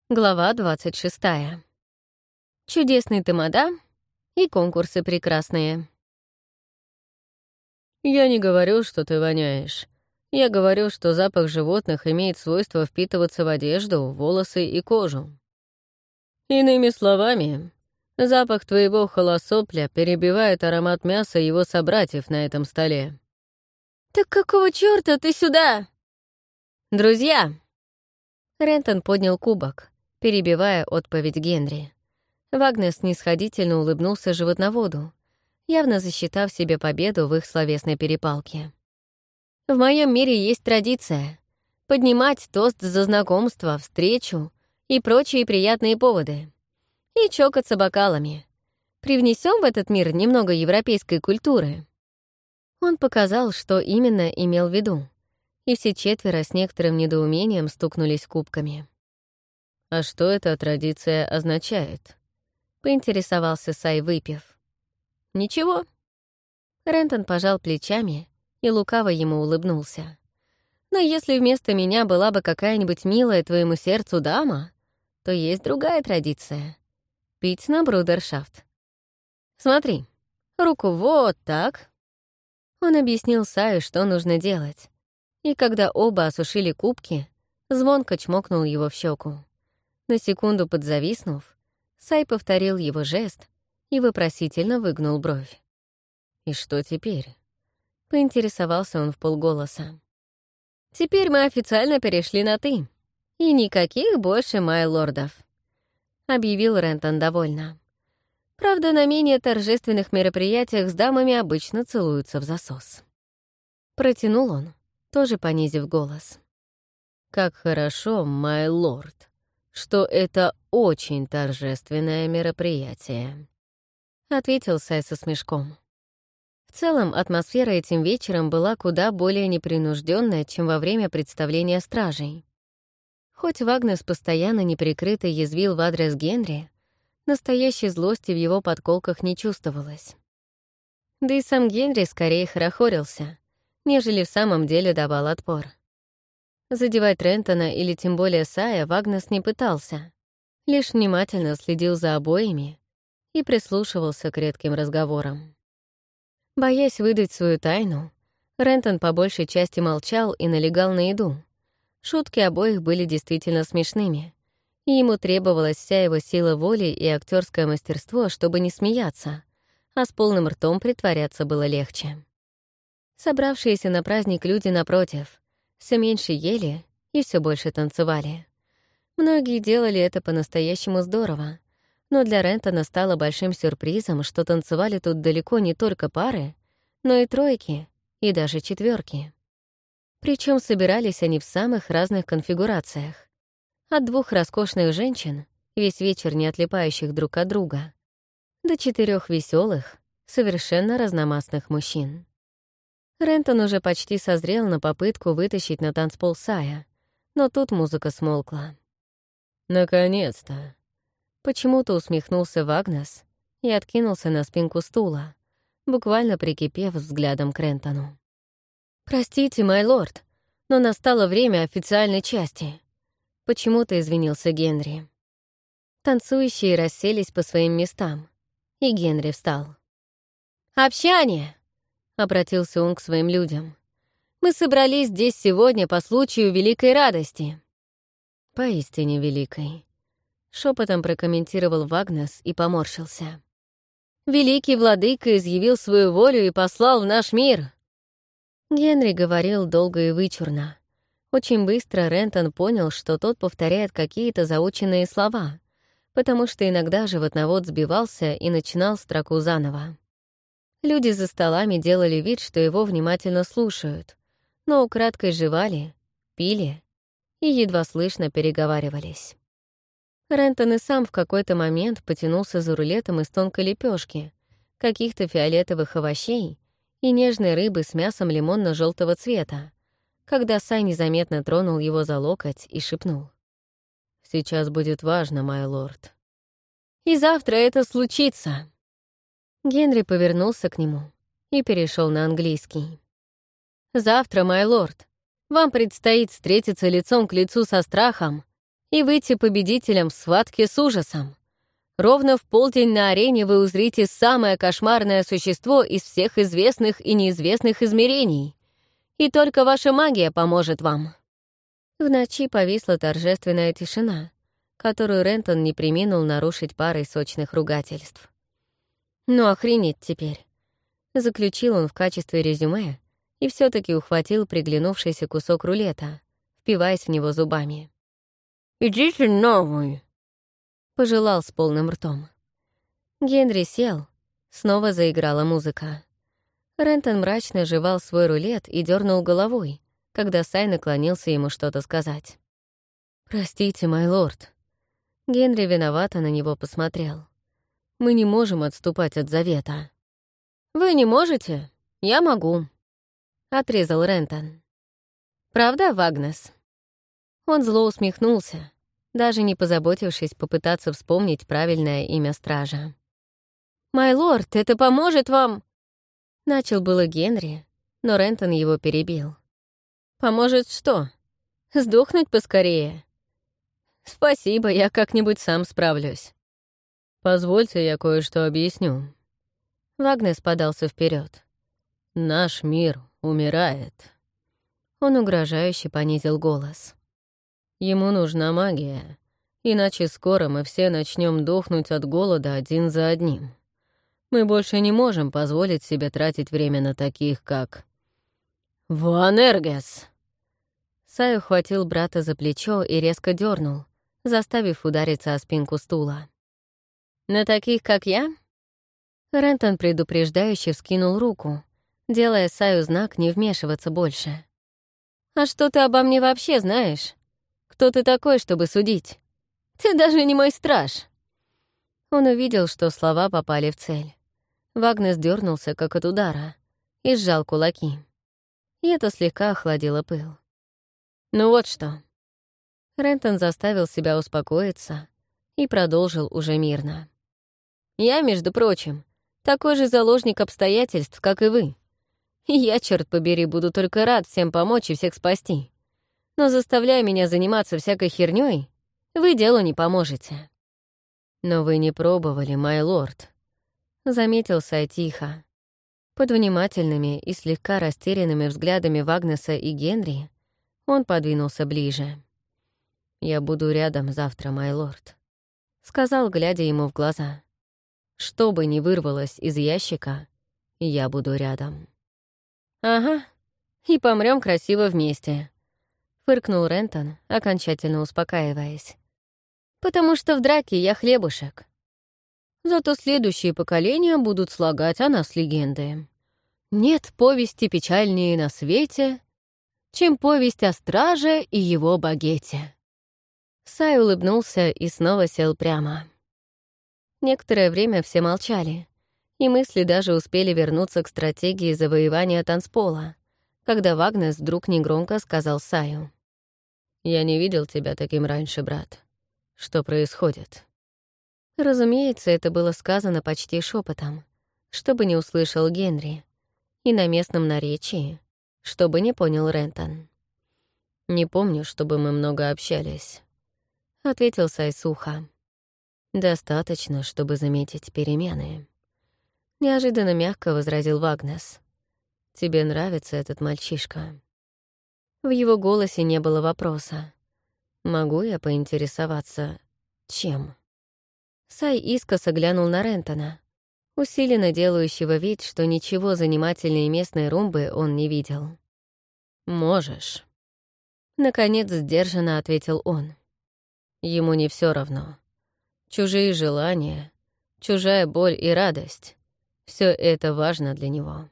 Глава 26. Чудесный тамада и конкурсы прекрасные. Я не говорю, что ты воняешь. Я говорю, что запах животных имеет свойство впитываться в одежду, волосы и кожу. Иными словами, запах твоего холосопля перебивает аромат мяса его собратьев на этом столе. «Так какого чёрта ты сюда?» «Друзья!» Рентон поднял кубок, перебивая отповедь Генри. Вагнер снисходительно улыбнулся животноводу, явно засчитав себе победу в их словесной перепалке. «В моем мире есть традиция — поднимать тост за знакомство, встречу и прочие приятные поводы. И чокаться бокалами. Привнесем в этот мир немного европейской культуры». Он показал, что именно имел в виду, и все четверо с некоторым недоумением стукнулись кубками. «А что эта традиция означает?» — поинтересовался Сай, выпив. «Ничего». Рентон пожал плечами и лукаво ему улыбнулся. «Но если вместо меня была бы какая-нибудь милая твоему сердцу дама, то есть другая традиция — пить на брудершафт. Смотри, руку вот так». Он объяснил Саю, что нужно делать, и когда оба осушили кубки, звонко чмокнул его в щеку. На секунду подзависнув, Сай повторил его жест и вопросительно выгнул бровь. «И что теперь?» — поинтересовался он вполголоса. «Теперь мы официально перешли на «ты». И никаких больше май-лордов», — объявил Рентон довольно. Правда, на менее торжественных мероприятиях с дамами обычно целуются в засос. Протянул он, тоже понизив голос. «Как хорошо, май-лорд, что это очень торжественное мероприятие», — ответил Сай со смешком. В целом, атмосфера этим вечером была куда более непринужденная, чем во время представления стражей. Хоть Вагнес постоянно неприкрыто язвил в адрес Генри, настоящей злости в его подколках не чувствовалось. Да и сам Генри скорее хорохорился, нежели в самом деле давал отпор. Задевать Рентона или тем более Сая Вагнес не пытался, лишь внимательно следил за обоими и прислушивался к редким разговорам. Боясь выдать свою тайну, Рентон по большей части молчал и налегал на еду. Шутки обоих были действительно смешными, и ему требовалась вся его сила воли и актерское мастерство, чтобы не смеяться, а с полным ртом притворяться было легче. Собравшиеся на праздник люди, напротив, все меньше ели и все больше танцевали. Многие делали это по-настоящему здорово, но для Рентона стало большим сюрпризом, что танцевали тут далеко не только пары, но и тройки, и даже четверки. Причем собирались они в самых разных конфигурациях. От двух роскошных женщин, весь вечер не отлипающих друг от друга, до 4 веселых, совершенно разномастных мужчин. Рентон уже почти созрел на попытку вытащить на танцпол Сая, но тут музыка смолкла. «Наконец-то!» Почему-то усмехнулся Вагнес и откинулся на спинку стула, буквально прикипев взглядом к Рентону. «Простите, май-лорд, но настало время официальной части», — почему-то извинился Генри. Танцующие расселись по своим местам, и Генри встал. «Общание!» — обратился он к своим людям. «Мы собрались здесь сегодня по случаю великой радости». «Поистине великой», — шепотом прокомментировал Вагнес и поморщился. «Великий владыка изъявил свою волю и послал в наш мир». Генри говорил долго и вычурно. Очень быстро Рентон понял, что тот повторяет какие-то заученные слова, потому что иногда животновод сбивался и начинал строку заново. Люди за столами делали вид, что его внимательно слушают, но украдкой жевали, пили и едва слышно переговаривались. Рентон и сам в какой-то момент потянулся за рулетом из тонкой лепешки, каких-то фиолетовых овощей и нежной рыбы с мясом лимонно-желтого цвета, когда Сай незаметно тронул его за локоть и шепнул. «Сейчас будет важно, май-лорд». «И завтра это случится!» Генри повернулся к нему и перешел на английский. «Завтра, май-лорд, вам предстоит встретиться лицом к лицу со страхом и выйти победителем в схватке с ужасом. Ровно в полдень на арене вы узрите самое кошмарное существо из всех известных и неизвестных измерений. И только ваша магия поможет вам». В ночи повисла торжественная тишина, которую Рентон не преминул нарушить парой сочных ругательств. «Ну охренеть теперь», — заключил он в качестве резюме и все таки ухватил приглянувшийся кусок рулета, впиваясь в него зубами. «Идите нахуй», — пожелал с полным ртом. Генри сел, снова заиграла музыка. Рентон мрачно жевал свой рулет и дернул головой, когда Сай наклонился ему что-то сказать. «Простите, мой лорд». Генри виновато на него посмотрел. «Мы не можем отступать от завета». «Вы не можете? Я могу», — отрезал Рентон. «Правда, Вагнес?» Он зло усмехнулся, даже не позаботившись попытаться вспомнить правильное имя стража. «Май лорд, это поможет вам...» Начал было Генри, но Рентон его перебил. «Поможет что? Сдохнуть поскорее?» «Спасибо, я как-нибудь сам справлюсь». «Позвольте, я кое-что объясню». Вагнес подался вперед. «Наш мир умирает». Он угрожающе понизил голос. «Ему нужна магия, иначе скоро мы все начнем дохнуть от голода один за одним. Мы больше не можем позволить себе тратить время на таких, как... Вуанергес!» Сай ухватил брата за плечо и резко дернул, заставив удариться о спинку стула. «На таких, как я?» Рентон предупреждающе вскинул руку, делая Саю знак не вмешиваться больше. «А что ты обо мне вообще знаешь? Кто ты такой, чтобы судить? Ты даже не мой страж!» Он увидел, что слова попали в цель. Вагнес дернулся, как от удара, и сжал кулаки. И это слегка охладило пыл. «Ну вот что». Рентон заставил себя успокоиться и продолжил уже мирно. «Я, между прочим, такой же заложник обстоятельств, как и вы. И я, черт побери, буду только рад всем помочь и всех спасти. Но заставляя меня заниматься всякой хернёй, вы делу не поможете». «Но вы не пробовали, май лорд», — заметил Сай тихо. Под внимательными и слегка растерянными взглядами Вагнеса и Генри он подвинулся ближе. «Я буду рядом завтра, май лорд», — сказал, глядя ему в глаза. «Что бы ни вырвалось из ящика, я буду рядом». «Ага, и помрём красиво вместе», — фыркнул Рентон, окончательно успокаиваясь. «Потому что в драке я хлебушек. Зато следующие поколения будут слагать о нас легенды. Нет повести печальнее на свете, чем повесть о страже и его багете». Сай улыбнулся и снова сел прямо. Некоторое время все молчали, и мысли даже успели вернуться к стратегии завоевания танцпола, когда Вагнес вдруг негромко сказал Саю. «Я не видел тебя таким раньше, брат. Что происходит?» Разумеется, это было сказано почти шепотом, чтобы не услышал Генри, и на местном наречии, чтобы не понял Рентон. «Не помню, чтобы мы много общались», — ответил Сай сухо. «Достаточно, чтобы заметить перемены». Неожиданно мягко возразил Вагнес. «Тебе нравится этот мальчишка?» В его голосе не было вопроса. «Могу я поинтересоваться, чем?» Сай искоса глянул на Рентона, усиленно делающего вид, что ничего занимательнее местной румбы он не видел. «Можешь», — наконец сдержанно ответил он. «Ему не все равно. Чужие желания, чужая боль и радость — все это важно для него».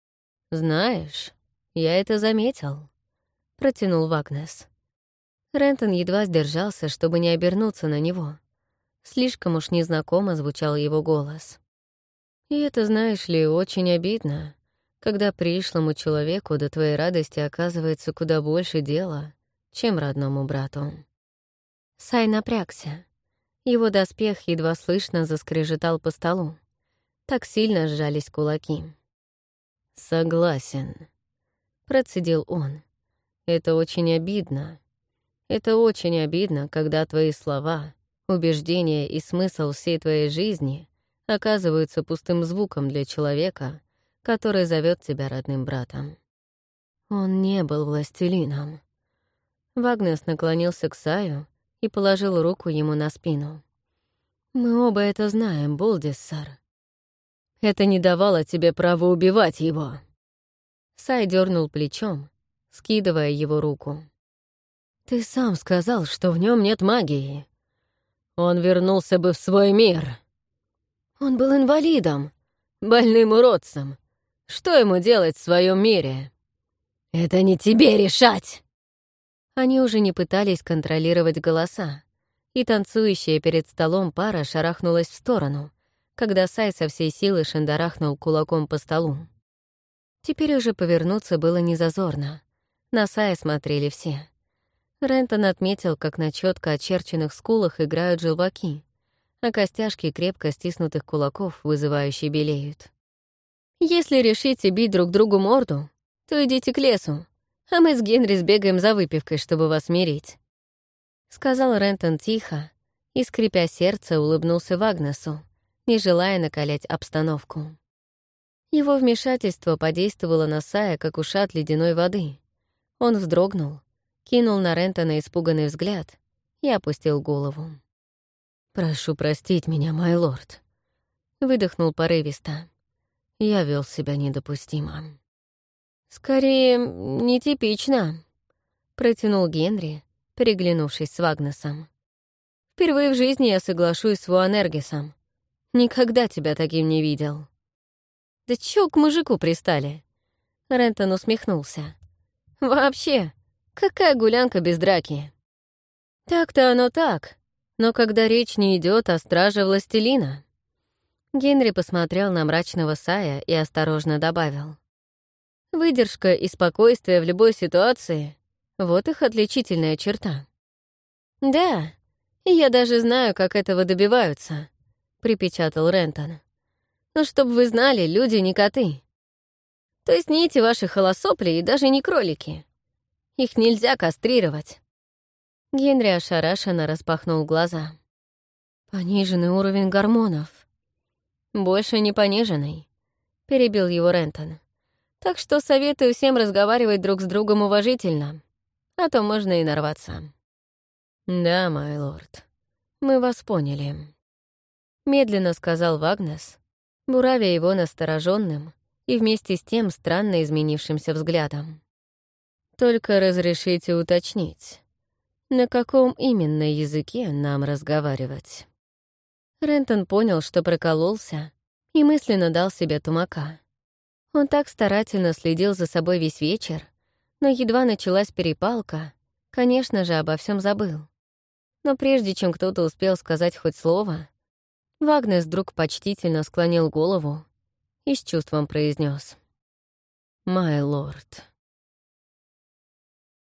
«Знаешь, я это заметил», — протянул Вагнес. Рентон едва сдержался, чтобы не обернуться на него. Слишком уж незнакомо звучал его голос. «И это, знаешь ли, очень обидно, когда пришлому человеку до твоей радости оказывается куда больше дела, чем родному брату». Сай напрягся. Его доспех едва слышно заскрежетал по столу. Так сильно сжались кулаки. «Согласен», — процедил он. «Это очень обидно. Это очень обидно, когда твои слова, убеждения и смысл всей твоей жизни оказываются пустым звуком для человека, который зовет тебя родным братом. Он не был властелином. Вагнес наклонился к Саю и положил руку ему на спину. «Мы оба это знаем, Болдиссар. Это не давало тебе права убивать его». Сай дернул плечом, скидывая его руку. «Ты сам сказал, что в нем нет магии. Он вернулся бы в свой мир. Он был инвалидом, больным уродцем. Что ему делать в своем мире?» «Это не тебе решать!» Они уже не пытались контролировать голоса, и танцующая перед столом пара шарахнулась в сторону, когда Сай со всей силы шандарахнул кулаком по столу. Теперь уже повернуться было незазорно. На Сая смотрели все. Рентон отметил, как на четко очерченных скулах играют желваки, а костяшки крепко стиснутых кулаков вызывающе белеют. «Если решите бить друг другу морду, то идите к лесу, а мы с Генри сбегаем за выпивкой, чтобы вас мирить», — сказал Рентон тихо и, скрипя сердце, улыбнулся Вагнесу, не желая накалять обстановку. Его вмешательство подействовало на Сая, как ушат ледяной воды. Он вздрогнул, кинул на Рентона испуганный взгляд и опустил голову. «Прошу простить меня, май лорд», — выдохнул порывисто. «Я вел себя недопустимо». «Скорее, нетипично», — протянул Генри, переглянувшись с Вагнесом. «Впервые в жизни я соглашусь с Вуанергисом. Никогда тебя таким не видел». «Да чё к мужику пристали?» Рентон усмехнулся. «Вообще, какая гулянка без драки?» «Так-то оно так, но когда речь не идет о страже властелина». Генри посмотрел на мрачного Сая и осторожно добавил. «Выдержка и спокойствие в любой ситуации — вот их отличительная черта». «Да, и я даже знаю, как этого добиваются», — припечатал Рентон. «Но чтобы вы знали, люди не коты. То есть не эти ваши холосопли и даже не кролики. Их нельзя кастрировать». Генри ошарашенно распахнул глаза. «Пониженный уровень гормонов». «Больше не пониженный», — перебил его Рентон. «Так что советую всем разговаривать друг с другом уважительно, а то можно и нарваться». «Да, май лорд, мы вас поняли», — медленно сказал Вагнес, буравя его настороженным и вместе с тем странно изменившимся взглядом. «Только разрешите уточнить, на каком именно языке нам разговаривать?» Рентон понял, что прокололся, и мысленно дал себе тумака. Он так старательно следил за собой весь вечер, но едва началась перепалка, конечно же, обо всем забыл. Но прежде чем кто-то успел сказать хоть слово, Вагнес вдруг почтительно склонил голову и с чувством произнес: «Май лорд».